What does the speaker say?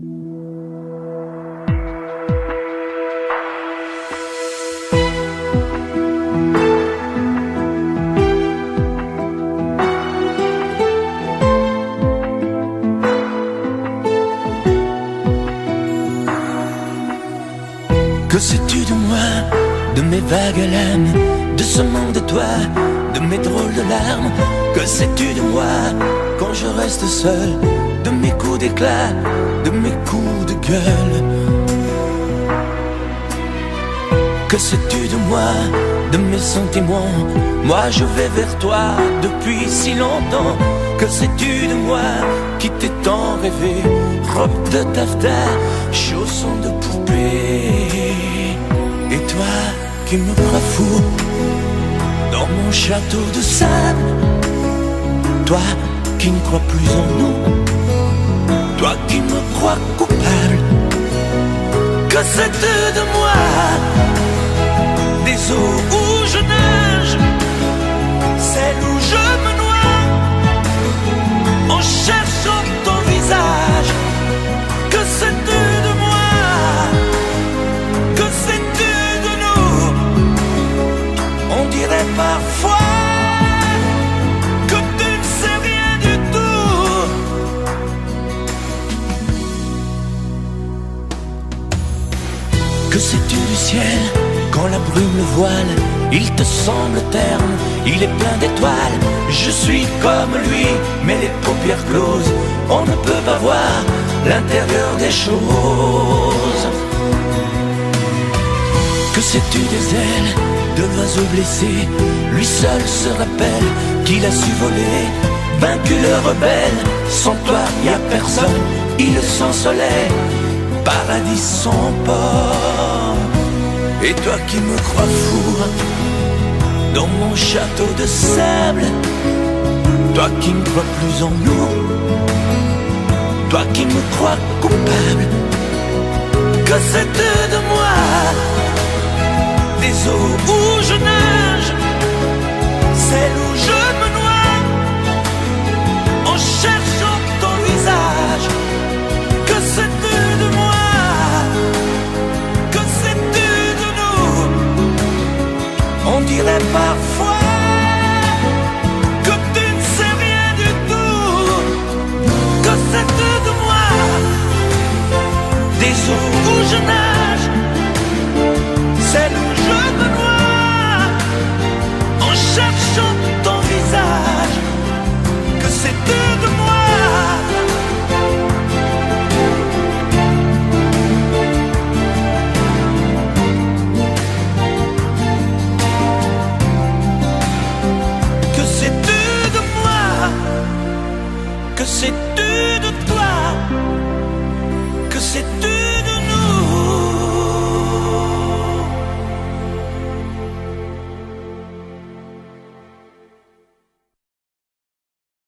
Que sais-tu de moi, de mes vagues lames, de ce manque de toi, de mes drôles de larmes? Que sais-tu de moi quand je reste seul, de mes coups d'éclat, de mes coups de gueule? Que sais-tu de moi, de mes sentiments? Moi je vais vers toi depuis si longtemps. Que sais-tu de moi qui t'ai tant rêvé? Robe de taffetas, chaussons de poupée. Et toi qui me crois fou dans mon château de sable, toi qui ne crois plus en nous, toi qui me crois coupable. Que sais-tu de moi, des eaux où je nage, celles où je me noie en cherchant ton visage? Que sais-tu de moi, que sais-tu de nous? On dirait parfois que tu ne sais rien du tout. Que sais-tu du ciel quand la brume le voile? Il te semble terne, il est plein d'étoiles. Je suis comme lui, mais les paupières closes, on ne peut pas voir l'intérieur des choses. Que sais-tu des ailes de l'oiseau blessé? Lui seul se rappelle qu'il a su voler, vaincu le rebelle. Sans toi y a personne, île sans soleil, paradis sans port. Et toi qui me crois fou dans mon château de sable, toi qui ne crois plus en nous, toi qui me crois coupable. Que sais-tu de moi, des eaux où je nage, celles où je me noie en cherchant ton visage? Que sais-tu de moi, que sais-tu de nous? On dirait parfois que tu ne sais rien du tout. Que sais-tu de moi, des eaux où je nage, celles où je me noie en cherchant ton visage? Que sais-tu de moi? Que sais-tu de moi? Que sais-tu de toi? Que sais-tu